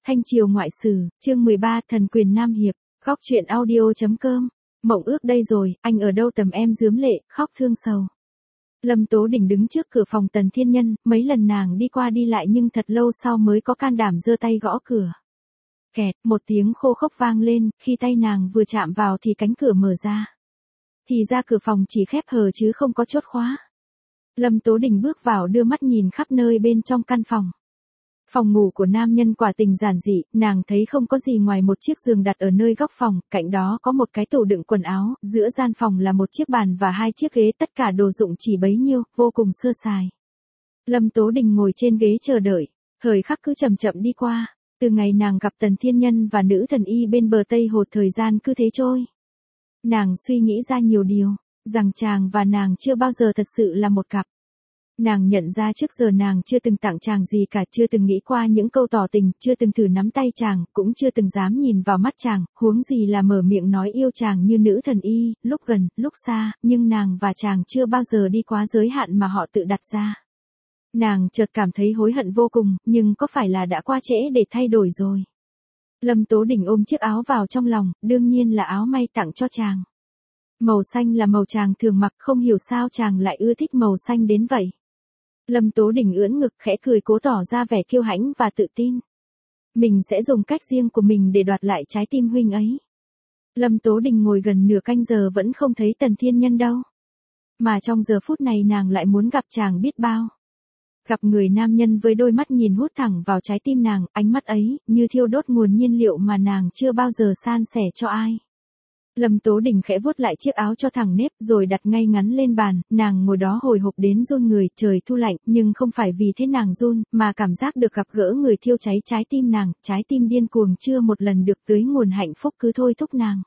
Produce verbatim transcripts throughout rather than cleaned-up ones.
Thanh Triều Ngoại Sử, chương mười ba, Thần Quyền Nam Hiệp, Góc truyện audio.com. Mộng ước đây rồi, anh ở đâu? Tầm em rướm lệ, khóc thương sầu. Lâm Tố Đình đứng trước cửa phòng Tần Thiên Nhân, mấy lần nàng đi qua đi lại nhưng thật lâu sau mới có can đảm giơ tay gõ cửa. Kẹt, một tiếng khô khốc vang lên, khi tay nàng vừa chạm vào thì cánh cửa mở ra. Thì ra cửa phòng chỉ khép hờ chứ không có chốt khóa. Lâm Tố Đình bước vào đưa mắt nhìn khắp nơi bên trong căn phòng. Phòng ngủ của nam nhân quả tình giản dị, nàng thấy không có gì ngoài một chiếc giường đặt ở nơi góc phòng, cạnh đó có một cái tủ đựng quần áo, giữa gian phòng là một chiếc bàn và hai chiếc ghế, tất cả đồ dụng chỉ bấy nhiêu, vô cùng sơ sài. Lâm Tố Đình ngồi trên ghế chờ đợi, thời khắc cứ chậm chậm đi qua, từ ngày nàng gặp Tần Thiên Nhân và nữ thần y bên bờ Tây Hồ, thời gian cứ thế trôi. Nàng suy nghĩ ra nhiều điều, rằng chàng và nàng chưa bao giờ thật sự là một cặp. Nàng nhận ra trước giờ nàng chưa từng tặng chàng gì cả, chưa từng nghĩ qua những câu tỏ tình, chưa từng thử nắm tay chàng, cũng chưa từng dám nhìn vào mắt chàng, huống gì là mở miệng nói yêu chàng như nữ thần y, lúc gần, lúc xa, nhưng nàng và chàng chưa bao giờ đi quá giới hạn mà họ tự đặt ra. Nàng chợt cảm thấy hối hận vô cùng, nhưng có phải là đã qua trễ để thay đổi rồi? Lâm Tố Đình ôm chiếc áo vào trong lòng, đương nhiên là áo may tặng cho chàng. Màu xanh là màu chàng thường mặc, không hiểu sao chàng lại ưa thích màu xanh đến vậy. Lâm Tố Đình ưỡn ngực khẽ cười, cố tỏ ra vẻ kiêu hãnh và tự tin. Mình sẽ dùng cách riêng của mình để đoạt lại trái tim huynh ấy. Lâm Tố Đình ngồi gần nửa canh giờ vẫn không thấy Tần Thiên Nhân đâu. Mà trong giờ phút này nàng lại muốn gặp chàng biết bao. Gặp người nam nhân với đôi mắt nhìn hút thẳng vào trái tim nàng, ánh mắt ấy như thiêu đốt nguồn nhiên liệu mà nàng chưa bao giờ san sẻ cho ai. Lâm Tố Đình khẽ vuốt lại chiếc áo cho thẳng nếp rồi đặt ngay ngắn lên bàn, nàng ngồi đó hồi hộp đến run người, trời thu lạnh, nhưng không phải vì thế nàng run, mà cảm giác được gặp gỡ người thiêu cháy trái tim nàng, trái tim điên cuồng chưa một lần được tưới nguồn hạnh phúc cứ thôi thúc nàng.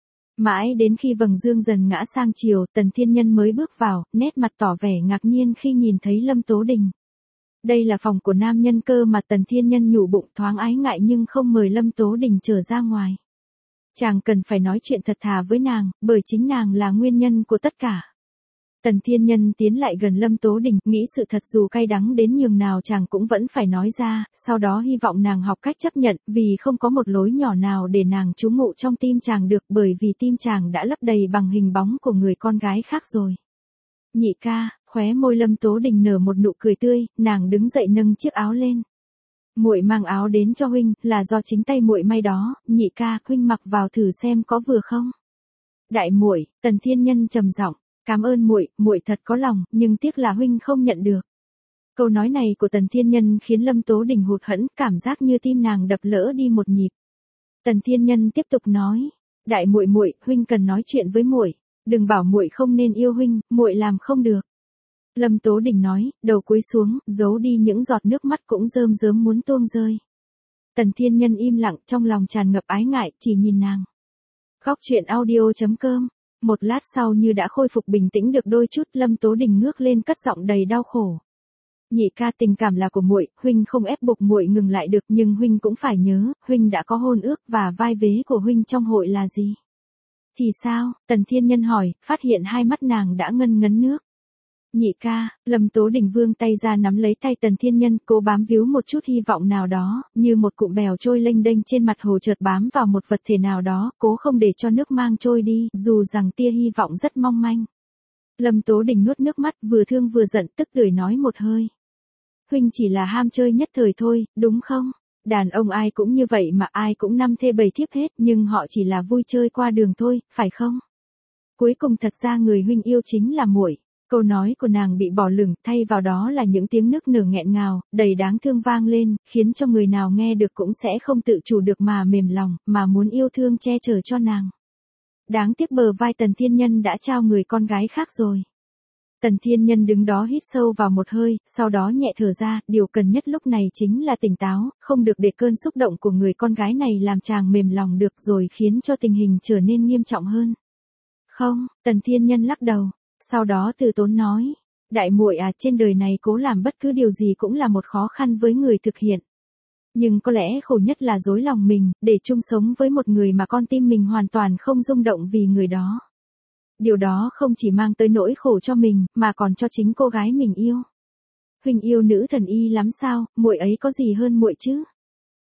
Mãi đến khi vầng dương dần ngã sang chiều, Tần Thiên Nhân mới bước vào, nét mặt tỏ vẻ ngạc nhiên khi nhìn thấy Lâm Tố Đình. Đây là phòng của nam nhân cơ mà. Tần Thiên Nhân nhủ bụng thoáng ái ngại nhưng không mời Lâm Tố Đình trở ra ngoài. Chàng cần phải nói chuyện thật thà với nàng, bởi chính nàng là nguyên nhân của tất cả. Tần Thiên Nhân tiến lại gần Lâm Tố Đình, nghĩ sự thật dù cay đắng đến nhường nào chàng cũng vẫn phải nói ra, sau đó hy vọng nàng học cách chấp nhận, vì không có một lối nhỏ nào để nàng trú ngụ trong tim chàng được, bởi vì tim chàng đã lấp đầy bằng hình bóng của người con gái khác rồi. Nhị ca, khóe môi Lâm Tố Đình nở một nụ cười tươi, nàng đứng dậy nâng chiếc áo lên. Muội mang áo đến cho huynh, là do chính tay muội may đó, nhị ca, huynh mặc vào thử xem có vừa không? Đại muội, Tần Thiên Nhân trầm giọng, cảm ơn muội, muội thật có lòng, nhưng tiếc là huynh không nhận được. Câu nói này của Tần Thiên Nhân khiến Lâm Tố Đình hụt hẫng, cảm giác như tim nàng đập lỡ đi một nhịp. Tần Thiên Nhân tiếp tục nói, đại muội muội, huynh cần nói chuyện với muội, đừng bảo muội không nên yêu huynh, muội làm không được. Lâm Tố Đình nói, đầu cúi xuống, giấu đi những giọt nước mắt cũng rơm rớm muốn tuôn rơi. Tần Thiên Nhân im lặng, trong lòng tràn ngập ái ngại, chỉ nhìn nàng. Góc truyện audio.com. Một lát sau như đã khôi phục bình tĩnh được đôi chút, Lâm Tố Đình ngước lên cất giọng đầy đau khổ. Nhị ca, tình cảm là của muội, huynh không ép buộc muội ngừng lại được, nhưng huynh cũng phải nhớ, huynh đã có hôn ước và vai vế của huynh trong hội là gì? Thì sao? Tần Thiên Nhân hỏi, phát hiện hai mắt nàng đã ngân ngấn nước. Nhị ca, Lâm Tố Đình vươn tay ra nắm lấy tay Tần Thiên Nhân, cố bám víu một chút hy vọng nào đó, như một cụm bèo trôi lênh đênh trên mặt hồ chợt bám vào một vật thể nào đó, cố không để cho nước mang trôi đi, dù rằng tia hy vọng rất mong manh. Lâm Tố Đình nuốt nước mắt, vừa thương vừa giận, tức tưởi nói một hơi. Huynh chỉ là ham chơi nhất thời thôi, đúng không? Đàn ông ai cũng như vậy mà, ai cũng năm thê bảy thiếp hết, nhưng họ chỉ là vui chơi qua đường thôi, phải không? Cuối cùng thật ra người huynh yêu chính là muội. Câu nói của nàng bị bỏ lửng, thay vào đó là những tiếng nức nở nghẹn ngào, đầy đáng thương vang lên, khiến cho người nào nghe được cũng sẽ không tự chủ được mà mềm lòng, mà muốn yêu thương che chở cho nàng. Đáng tiếc bờ vai Tần Thiên Nhân đã trao người con gái khác rồi. Tần Thiên Nhân đứng đó hít sâu vào một hơi, sau đó nhẹ thở ra, điều cần nhất lúc này chính là tỉnh táo, không được để cơn xúc động của người con gái này làm chàng mềm lòng được rồi khiến cho tình hình trở nên nghiêm trọng hơn. Không, Tần Thiên Nhân lắc đầu. Sau đó từ tốn nói, đại muội à, trên đời này cố làm bất cứ điều gì cũng là một khó khăn với người thực hiện. Nhưng có lẽ khổ nhất là dối lòng mình, để chung sống với một người mà con tim mình hoàn toàn không rung động vì người đó. Điều đó không chỉ mang tới nỗi khổ cho mình, mà còn cho chính cô gái mình yêu. Huynh yêu nữ thần y lắm sao, muội ấy có gì hơn muội chứ?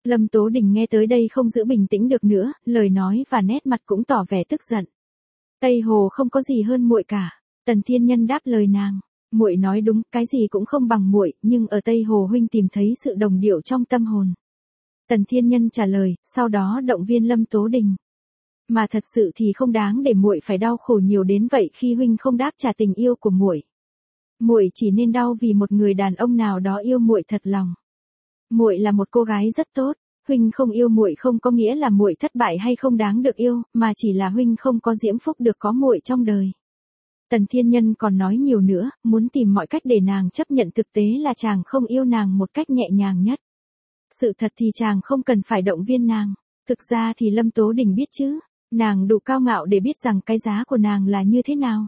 Lâm Tố Đình nghe tới đây không giữ bình tĩnh được nữa, lời nói và nét mặt cũng tỏ vẻ tức giận. Tây Hồ không có gì hơn muội cả. Tần Thiên Nhân đáp lời nàng. Muội nói đúng, cái gì cũng không bằng muội, nhưng ở Tây Hồ huynh tìm thấy sự đồng điệu trong tâm hồn. Tần Thiên Nhân trả lời, sau đó động viên Lâm Tố Đình. Mà thật sự thì không đáng để muội phải đau khổ nhiều đến vậy khi huynh không đáp trả tình yêu của muội. Muội chỉ nên đau vì một người đàn ông nào đó yêu muội thật lòng. Muội là một cô gái rất tốt, huynh không yêu muội không có nghĩa là muội thất bại hay không đáng được yêu, mà chỉ là huynh không có diễm phúc được có muội trong đời. Tần Thiên Nhân còn nói nhiều nữa, muốn tìm mọi cách để nàng chấp nhận thực tế là chàng không yêu nàng một cách nhẹ nhàng nhất. Sự thật thì chàng không cần phải động viên nàng. Thực ra thì Lâm Tố Đình biết chứ, nàng đủ cao ngạo để biết rằng cái giá của nàng là như thế nào.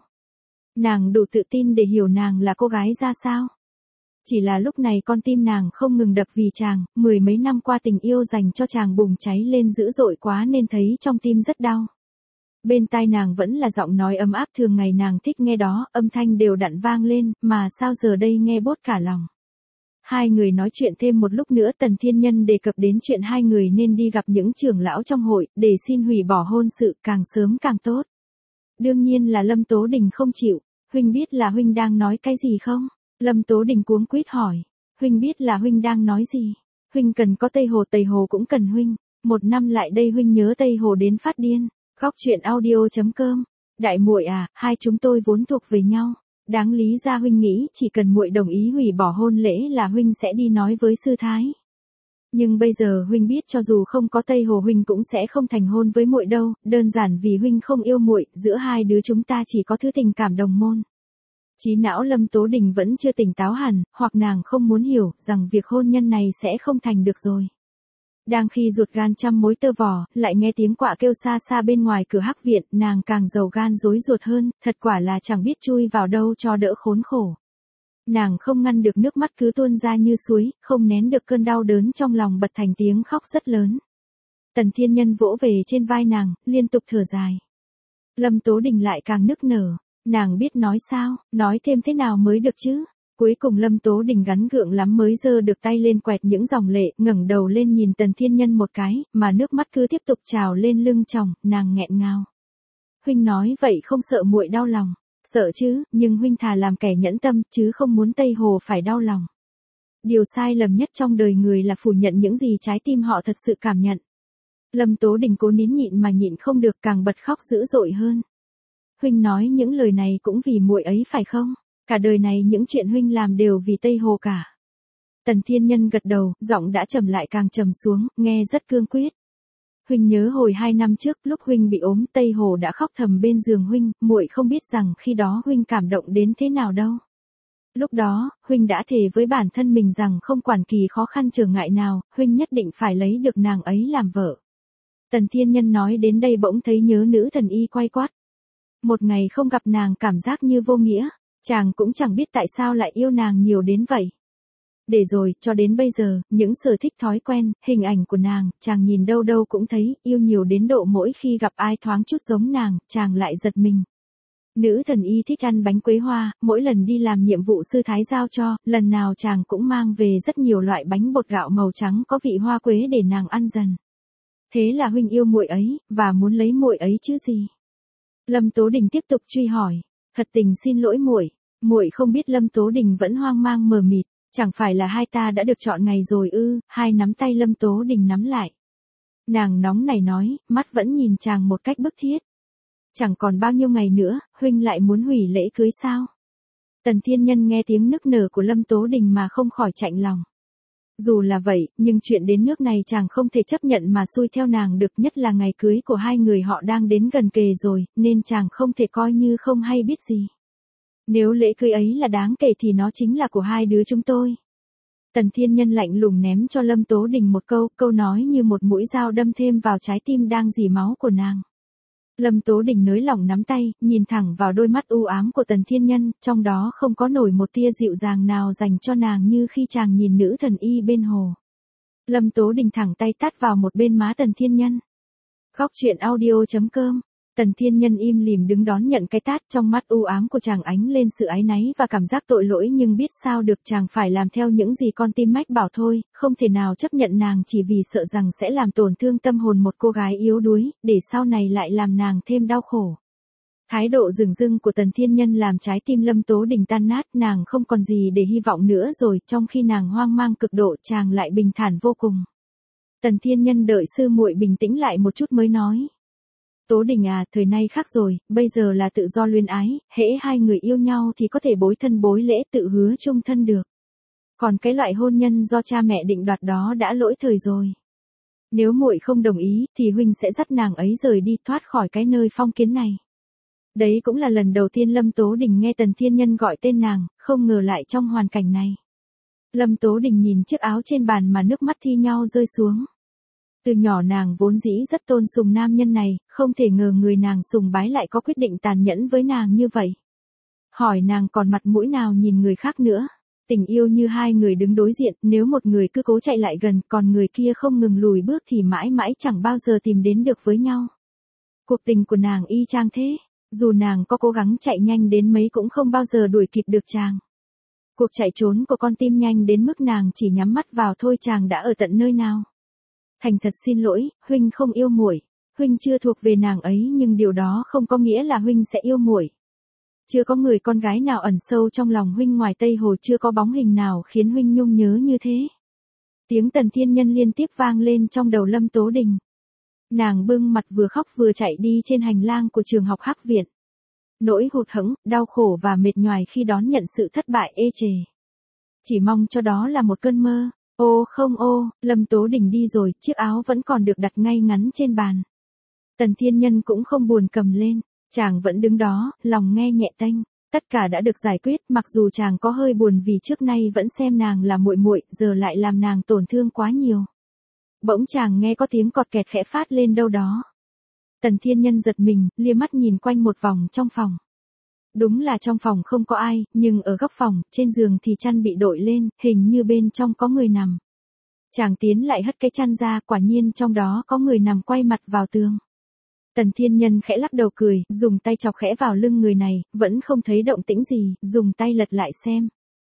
Nàng đủ tự tin để hiểu nàng là cô gái ra sao. Chỉ là lúc này con tim nàng không ngừng đập vì chàng, mười mấy năm qua tình yêu dành cho chàng bùng cháy lên dữ dội quá nên thấy trong tim rất đau. Bên tai nàng vẫn là giọng nói ấm áp thường ngày nàng thích nghe đó, âm thanh đều đặn vang lên, mà sao giờ đây nghe bốt cả lòng. Hai người nói chuyện thêm một lúc nữa, Tần Thiên Nhân đề cập đến chuyện hai người nên đi gặp những trưởng lão trong hội, để xin hủy bỏ hôn sự, càng sớm càng tốt. Đương nhiên là Lâm Tố Đình không chịu. Huynh biết là huynh đang nói cái gì không? Lâm Tố Đình cuống quýt hỏi. Huynh biết là huynh đang nói gì? Huynh cần có Tây Hồ, Tây Hồ cũng cần huynh. Một năm lại đây huynh nhớ Tây Hồ đến phát điên. Góc truyện audio chấm com. Đại muội à, hai chúng tôi vốn thuộc về nhau. Đáng lý ra huynh nghĩ chỉ cần muội đồng ý hủy bỏ hôn lễ là huynh sẽ đi nói với sư thái. Nhưng bây giờ huynh biết cho dù không có Tây Hồ huynh cũng sẽ không thành hôn với muội đâu, đơn giản vì huynh không yêu muội, giữa hai đứa chúng ta chỉ có thứ tình cảm đồng môn. Trí não Lâm Tố Đình vẫn chưa tỉnh táo hẳn, hoặc nàng không muốn hiểu rằng việc hôn nhân này sẽ không thành được rồi. Đang khi ruột gan trăm mối tơ vò, lại nghe tiếng quạ kêu xa xa bên ngoài cửa hắc viện, nàng càng giàu gan rối ruột hơn, thật quả là chẳng biết chui vào đâu cho đỡ khốn khổ. Nàng không ngăn được nước mắt cứ tuôn ra như suối, không nén được cơn đau đớn trong lòng bật thành tiếng khóc rất lớn. Tần Thiên Nhân vỗ về trên vai nàng, liên tục thở dài. Lâm Tố Đình lại càng nức nở, nàng biết nói sao, nói thêm thế nào mới được chứ. Cuối cùng Lâm Tố Đình gắn gượng lắm mới giơ được tay lên quẹt những dòng lệ, ngẩng đầu lên nhìn Tần Thiên Nhân một cái, mà nước mắt cứ tiếp tục trào lên lưng chồng, nàng nghẹn ngào. Huynh nói vậy không sợ muội đau lòng. Sợ chứ, nhưng huynh thà làm kẻ nhẫn tâm, chứ không muốn Tây Hồ phải đau lòng. Điều sai lầm nhất trong đời người là phủ nhận những gì trái tim họ thật sự cảm nhận. Lâm Tố Đình cố nín nhịn mà nhịn không được, càng bật khóc dữ dội hơn. Huynh nói những lời này cũng vì muội ấy phải không? Cả đời này những chuyện huynh làm đều vì Tây Hồ cả. Tần Thiên Nhân gật đầu, giọng đã trầm lại càng trầm xuống, nghe rất cương quyết. Huynh nhớ hồi hai năm trước lúc huynh bị ốm, Tây Hồ đã khóc thầm bên giường huynh, muội không biết rằng khi đó huynh cảm động đến thế nào đâu. Lúc đó, huynh đã thề với bản thân mình rằng không quản kỳ khó khăn trở ngại nào, huynh nhất định phải lấy được nàng ấy làm vợ. Tần Thiên Nhân nói đến đây bỗng thấy nhớ nữ thần y quay quát. Một ngày không gặp nàng cảm giác như vô nghĩa, chàng cũng chẳng biết tại sao lại yêu nàng nhiều đến vậy. Để rồi, cho đến bây giờ, những sở thích thói quen, hình ảnh của nàng, chàng nhìn đâu đâu cũng thấy, yêu nhiều đến độ mỗi khi gặp ai thoáng chút giống nàng, chàng lại giật mình. Nữ thần y thích ăn bánh quế hoa, mỗi lần đi làm nhiệm vụ sư thái giao cho, lần nào chàng cũng mang về rất nhiều loại bánh bột gạo màu trắng có vị hoa quế để nàng ăn dần. Thế là huynh yêu muội ấy, và muốn lấy muội ấy chứ gì? Lâm Tố Đình tiếp tục truy hỏi. Thật tình xin lỗi muội, muội không biết. Lâm Tố Đình vẫn hoang mang mờ mịt. Chẳng phải là hai ta đã được chọn ngày rồi ư? Hai nắm tay Lâm Tố Đình nắm lại. Nàng nóng này nói, mắt vẫn nhìn chàng một cách bức thiết. Chẳng còn bao nhiêu ngày nữa, huynh lại muốn hủy lễ cưới sao? Tần Thiên Nhân nghe tiếng nức nở của Lâm Tố Đình mà không khỏi chạnh lòng. Dù là vậy, nhưng chuyện đến nước này chàng không thể chấp nhận mà xuôi theo nàng được, nhất là ngày cưới của hai người họ đang đến gần kề rồi, nên chàng không thể coi như không hay biết gì. Nếu lễ cưới ấy là đáng kể thì nó chính là của hai đứa chúng tôi. Tần Thiên Nhân lạnh lùng ném cho Lâm Tố Đình một câu, câu nói như một mũi dao đâm thêm vào trái tim đang rỉ máu của nàng. Lâm Tố Đình nới lỏng nắm tay, nhìn thẳng vào đôi mắt u ám của Tần Thiên Nhân, trong đó không có nổi một tia dịu dàng nào dành cho nàng như khi chàng nhìn nữ thần y bên hồ. Lâm Tố Đình thẳng tay tát vào một bên má Tần Thiên Nhân. Góc truyện audio chấm com Tần Thiên Nhân im lìm đứng đón nhận cái tát, trong mắt u ám của chàng ánh lên sự áy náy và cảm giác tội lỗi, nhưng biết sao được, chàng phải làm theo những gì con tim mách bảo thôi, không thể nào chấp nhận nàng chỉ vì sợ rằng sẽ làm tổn thương tâm hồn một cô gái yếu đuối, để sau này lại làm nàng thêm đau khổ. Thái độ dửng dưng của Tần Thiên Nhân làm trái tim Lâm Tố Đình tan nát, nàng không còn gì để hy vọng nữa rồi, trong khi nàng hoang mang cực độ, chàng lại bình thản vô cùng. Tần Thiên Nhân đợi sư muội bình tĩnh lại một chút mới nói. Tố Đình à, thời nay khác rồi, bây giờ là tự do luyến ái, hễ hai người yêu nhau thì có thể bối thân bối lễ tự hứa chung thân được. Còn cái loại hôn nhân do cha mẹ định đoạt đó đã lỗi thời rồi. Nếu muội không đồng ý, thì huynh sẽ dắt nàng ấy rời đi, thoát khỏi cái nơi phong kiến này. Đấy cũng là lần đầu tiên Lâm Tố Đình nghe Tần Thiên Nhân gọi tên nàng, không ngờ lại trong hoàn cảnh này. Lâm Tố Đình nhìn chiếc áo trên bàn mà nước mắt thi nhau rơi xuống. Từ nhỏ nàng vốn dĩ rất tôn sùng nam nhân này, không thể ngờ người nàng sùng bái lại có quyết định tàn nhẫn với nàng như vậy. Hỏi nàng còn mặt mũi nào nhìn người khác nữa. Tình yêu như hai người đứng đối diện, nếu một người cứ cố chạy lại gần, còn người kia không ngừng lùi bước thì mãi mãi chẳng bao giờ tìm đến được với nhau. Cuộc tình của nàng y chang thế, dù nàng có cố gắng chạy nhanh đến mấy cũng không bao giờ đuổi kịp được chàng. Cuộc chạy trốn của con tim nhanh đến mức nàng chỉ nhắm mắt vào thôi chàng đã ở tận nơi nào. Thành thật xin lỗi, huynh không yêu muội, huynh chưa thuộc về nàng ấy, nhưng điều đó không có nghĩa là huynh sẽ yêu muội. Chưa có người con gái nào ẩn sâu trong lòng huynh ngoài Tây Hồ, chưa có bóng hình nào khiến huynh nhung nhớ như thế. Tiếng Tần Thiên Nhân liên tiếp vang lên trong đầu Lâm Tố Đình. Nàng bưng mặt vừa khóc vừa chạy đi trên hành lang của trường học Hắc Viện. Nỗi hụt hẫng, đau khổ và mệt nhoài khi đón nhận sự thất bại ê chề. Chỉ mong cho đó là một cơn mơ. Ô không ô, Lâm Tố Đình đi rồi, chiếc áo vẫn còn được đặt ngay ngắn trên bàn. Tần Thiên Nhân cũng không buồn cầm lên, chàng vẫn đứng đó, lòng nghe nhẹ tênh. Tất cả đã được giải quyết, mặc dù chàng có hơi buồn vì trước nay vẫn xem nàng là muội muội, giờ lại làm nàng tổn thương quá nhiều. Bỗng chàng nghe có tiếng cọt kẹt khẽ phát lên đâu đó. Tần Thiên Nhân giật mình, lia mắt nhìn quanh một vòng trong phòng. Đúng là trong phòng không có ai, nhưng ở góc phòng, trên giường thì chăn bị đội lên, hình như bên trong có người nằm. Chàng tiến lại hất cái chăn ra, quả nhiên trong đó có người nằm quay mặt vào tường. Tần Thiên Nhân khẽ lắc đầu cười, dùng tay chọc khẽ vào lưng người này, vẫn không thấy động tĩnh gì, dùng tay lật lại xem.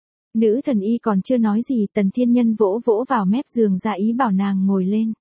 Nữ thần y còn chưa nói gì, Tần Thiên Nhân vỗ vỗ vào mép giường ra ý bảo nàng ngồi lên.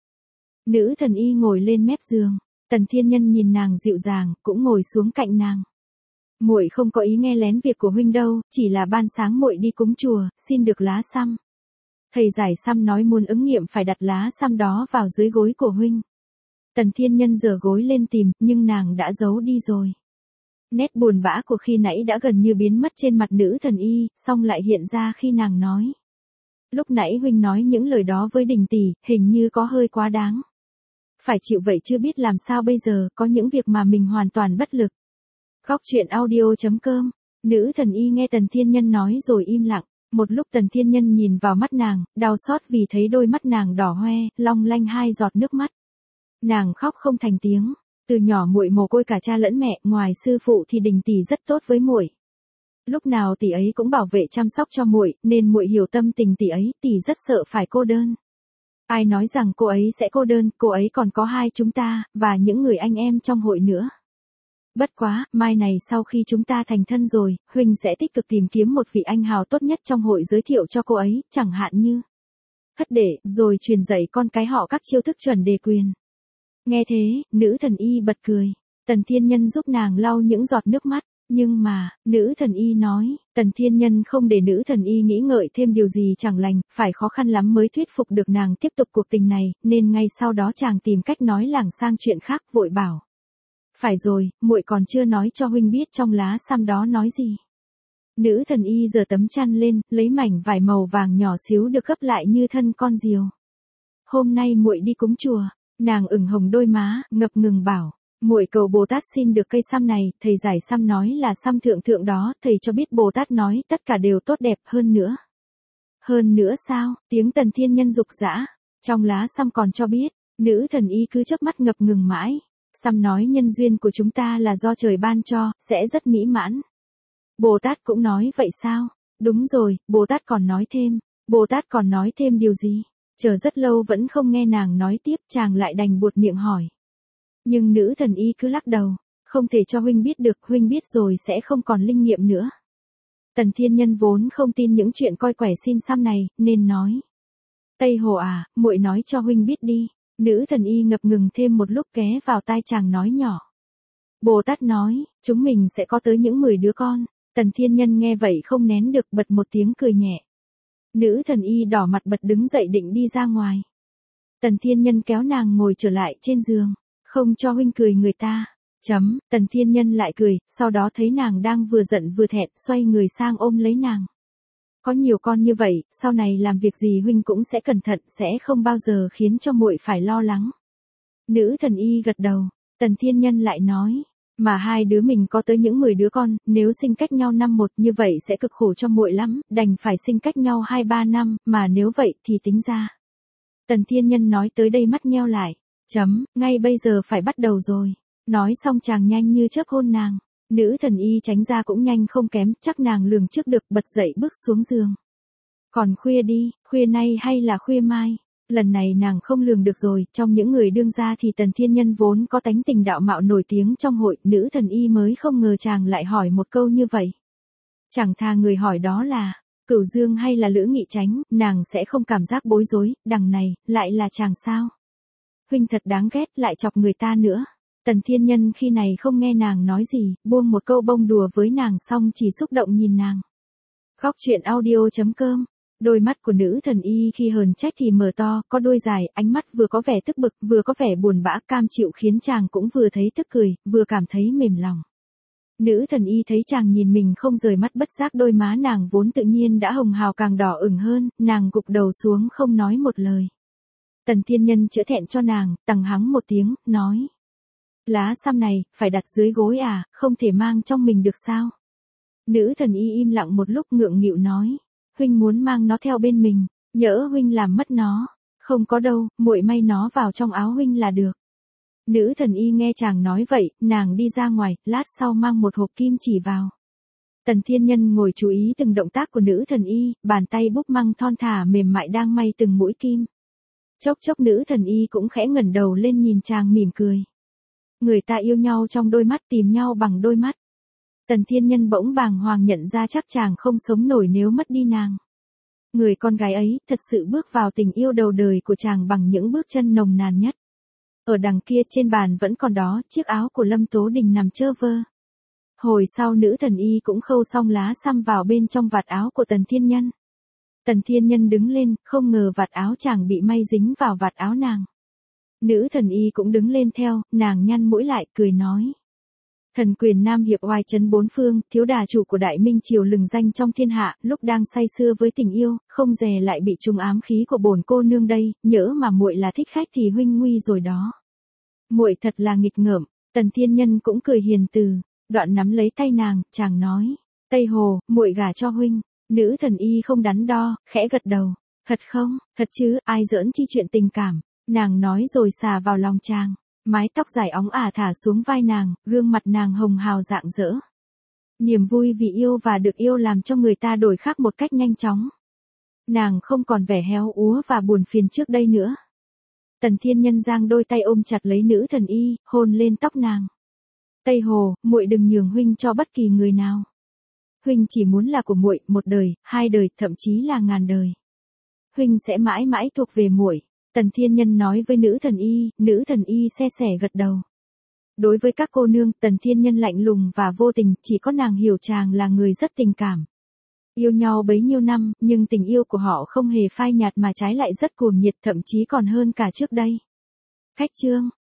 Nữ thần y ngồi lên mép giường, Tần Thiên Nhân nhìn nàng dịu dàng, cũng ngồi xuống cạnh nàng. Muội không có ý nghe lén việc của huynh đâu, chỉ là ban sáng muội đi cúng chùa, xin được lá săm. Thầy giải săm nói muốn ứng nghiệm phải đặt lá săm đó vào dưới gối của huynh. Tần Thiên Nhân giở gối lên tìm, nhưng nàng đã giấu đi rồi. Nét buồn bã của khi nãy đã gần như biến mất trên mặt nữ thần y, song lại hiện ra khi nàng nói. Lúc nãy huynh nói những lời đó với Đình tỷ, hình như có hơi quá đáng. Phải chịu vậy chưa biết làm sao bây giờ, có những việc mà mình hoàn toàn bất lực. Góc truyện audio chấm com, nữ thần y nghe Tần Thiên Nhân nói rồi im lặng. Một lúc Tần Thiên Nhân nhìn vào mắt nàng, đau xót vì thấy đôi mắt nàng đỏ hoe, long lanh hai giọt nước mắt. Nàng khóc không thành tiếng. Từ nhỏ muội mồ côi cả cha lẫn mẹ, ngoài sư phụ thì Đình tỷ rất tốt với muội. Lúc nào tỷ ấy cũng bảo vệ chăm sóc cho muội, nên muội hiểu tâm tình tỷ ấy, tỷ rất sợ phải cô đơn. Ai nói rằng cô ấy sẽ cô đơn, cô ấy còn có hai chúng ta, và những người anh em trong hội nữa. Bất quá, mai này sau khi chúng ta thành thân rồi, huynh sẽ tích cực tìm kiếm một vị anh hào tốt nhất trong hội giới thiệu cho cô ấy, chẳng hạn như thất đệ, rồi truyền dạy con cái họ các chiêu thức chuẩn đề quyền. Nghe thế, nữ thần y bật cười. Tần Thiên Nhân giúp nàng lau những giọt nước mắt. Nhưng mà, nữ thần y nói, Tần Thiên Nhân không để nữ thần y nghĩ ngợi thêm điều gì chẳng lành, phải khó khăn lắm mới thuyết phục được nàng tiếp tục cuộc tình này, nên ngay sau đó chàng tìm cách nói lảng sang chuyện khác, vội bảo. Phải rồi, muội còn chưa nói cho huynh biết trong lá săm đó nói gì. Nữ thần y giở tấm chăn lên, lấy mảnh vải màu vàng nhỏ xíu được gấp lại như thân con diều. Hôm nay muội đi cúng chùa. Nàng ửng hồng đôi má, ngập ngừng bảo, muội cầu Bồ Tát xin được cây săm này, thầy giải săm nói là săm thượng thượng đó, thầy cho biết Bồ Tát nói tất cả đều tốt đẹp hơn nữa. Hơn nữa sao? Tiếng Tần Thiên Nhân dục dã, trong lá săm còn cho biết, nữ thần y cứ chớp mắt ngập ngừng mãi, săm nói nhân duyên của chúng ta là do trời ban cho, sẽ rất mỹ mãn. Bồ Tát cũng nói vậy sao? Đúng rồi, Bồ Tát còn nói thêm, Bồ Tát còn nói thêm điều gì? Chờ rất lâu vẫn không nghe nàng nói tiếp, chàng lại đành buột miệng hỏi. Nhưng nữ thần y cứ lắc đầu. Không thể cho huynh biết được, huynh biết rồi sẽ không còn linh nghiệm nữa. Tần Thiên Nhân vốn không tin những chuyện coi quẻ xin xăm này, nên nói. Tây Hồ à, muội nói cho huynh biết đi. Nữ thần y ngập ngừng thêm một lúc ghé vào tai chàng nói nhỏ. Bồ Tát nói, chúng mình sẽ có tới những mười đứa con. Tần Thiên Nhân nghe vậy không nén được bật một tiếng cười nhẹ. Nữ thần y đỏ mặt bật đứng dậy định đi ra ngoài. Tần Thiên Nhân kéo nàng ngồi trở lại trên giường. Không cho huynh cười người ta. Chấm, Tần Thiên Nhân lại cười, sau đó thấy nàng đang vừa giận vừa thẹn, xoay người sang ôm lấy nàng. Có nhiều con như vậy, sau này làm việc gì huynh cũng sẽ cẩn thận, sẽ không bao giờ khiến cho muội phải lo lắng. Nữ thần y gật đầu, Tần Thiên Nhân lại nói, mà hai đứa mình có tới những mười đứa con, nếu sinh cách nhau năm một như vậy sẽ cực khổ cho muội lắm, đành phải sinh cách nhau hai ba năm, mà nếu vậy thì tính ra. Tần Thiên Nhân nói tới đây mắt nheo lại, chấm, ngay bây giờ phải bắt đầu rồi. Nói xong chàng nhanh như chớp hôn nàng. Nữ thần y tránh ra cũng nhanh không kém, chắc nàng lường trước được, bật dậy bước xuống giường. Còn khuya đi, khuya nay hay là khuya mai? Lần này nàng không lường được rồi, trong những người đương gia thì Tần Thiên Nhân vốn có tánh tình đạo mạo nổi tiếng trong hội, nữ thần y mới không ngờ chàng lại hỏi một câu như vậy. Chẳng thà người hỏi đó là Cửu Dương hay là Lữ Nghị Chánh, nàng sẽ không cảm giác bối rối, đằng này, lại là chàng sao? Huynh thật đáng ghét, lại chọc người ta nữa. Tần Thiên Nhân khi này không nghe nàng nói gì, buông một câu bông đùa với nàng xong chỉ xúc động nhìn nàng. Góc truyện audio chấm com. Đôi mắt của nữ thần y khi hờn trách thì mở to, có đôi dài, ánh mắt vừa có vẻ tức bực, vừa có vẻ buồn bã, cam chịu khiến chàng cũng vừa thấy tức cười, vừa cảm thấy mềm lòng. Nữ thần y thấy chàng nhìn mình không rời mắt, bất giác đôi má nàng vốn tự nhiên đã hồng hào càng đỏ ửng hơn, nàng gục đầu xuống không nói một lời. Tần Thiên Nhân chữa thẹn cho nàng, tằng hắng một tiếng, nói. Lá xăm này, phải đặt dưới gối à, không thể mang trong mình được sao? Nữ thần y im lặng một lúc ngượng nghịu nói. Huynh muốn mang nó theo bên mình, nhỡ huynh làm mất nó. Không có đâu, muội may nó vào trong áo huynh là được. Nữ thần y nghe chàng nói vậy, nàng đi ra ngoài, lát sau mang một hộp kim chỉ vào. Tần Thiên Nhân ngồi chú ý từng động tác của nữ thần y, bàn tay búp măng thon thả mềm mại đang may từng mũi kim. Chốc chốc nữ thần y cũng khẽ ngẩng đầu lên nhìn chàng mỉm cười. Người ta yêu nhau trong đôi mắt, tìm nhau bằng đôi mắt. Tần Thiên Nhân bỗng bàng hoàng nhận ra chắc chàng không sống nổi nếu mất đi nàng. Người con gái ấy thật sự bước vào tình yêu đầu đời của chàng bằng những bước chân nồng nàn nhất. Ở đằng kia trên bàn vẫn còn đó chiếc áo của Lâm Tố Đình nằm trơ vơ. Hồi sau nữ thần y cũng khâu xong lá xăm vào bên trong vạt áo của Tần Thiên Nhân. Tần Thiên Nhân đứng lên, không ngờ vạt áo chàng bị may dính vào vạt áo nàng. Nữ thần y cũng đứng lên theo, nàng nhăn mũi lại, cười nói. Thần quyền Nam Hiệp oai chấn bốn phương, thiếu đà chủ của Đại Minh Triều lừng danh trong thiên hạ, lúc đang say sưa với tình yêu, không dè lại bị trúng ám khí của bổn cô nương đây, nhỡ mà muội là thích khách thì huynh nguy rồi đó. Muội thật là nghịch ngợm. Tần Thiên Nhân cũng cười hiền từ, đoạn nắm lấy tay nàng, chàng nói, Tây Hồ, muội gả cho huynh. Nữ thần y không đắn đo, khẽ gật đầu. Thật không, thật chứ, ai giỡn chi chuyện tình cảm. Nàng nói rồi xà vào lòng chàng. Mái tóc dài óng ả thả xuống vai nàng, gương mặt nàng hồng hào rạng rỡ. Niềm vui vì yêu và được yêu làm cho người ta đổi khác một cách nhanh chóng. Nàng không còn vẻ héo úa và buồn phiền trước đây nữa. Tần Thiên Nhân giang đôi tay ôm chặt lấy nữ thần y, hôn lên tóc nàng. Tây Hồ, muội đừng nhường huynh cho bất kỳ người nào. Huynh chỉ muốn là của muội, một đời, hai đời, thậm chí là ngàn đời. Huynh sẽ mãi mãi thuộc về muội. Tần Thiên Nhân nói với nữ thần y, nữ thần y se sẻ gật đầu. Đối với các cô nương, Tần Thiên Nhân lạnh lùng và vô tình, chỉ có nàng hiểu chàng là người rất tình cảm. Yêu nhau bấy nhiêu năm, nhưng tình yêu của họ không hề phai nhạt mà trái lại rất cuồng nhiệt, thậm chí còn hơn cả trước đây. Khách trương,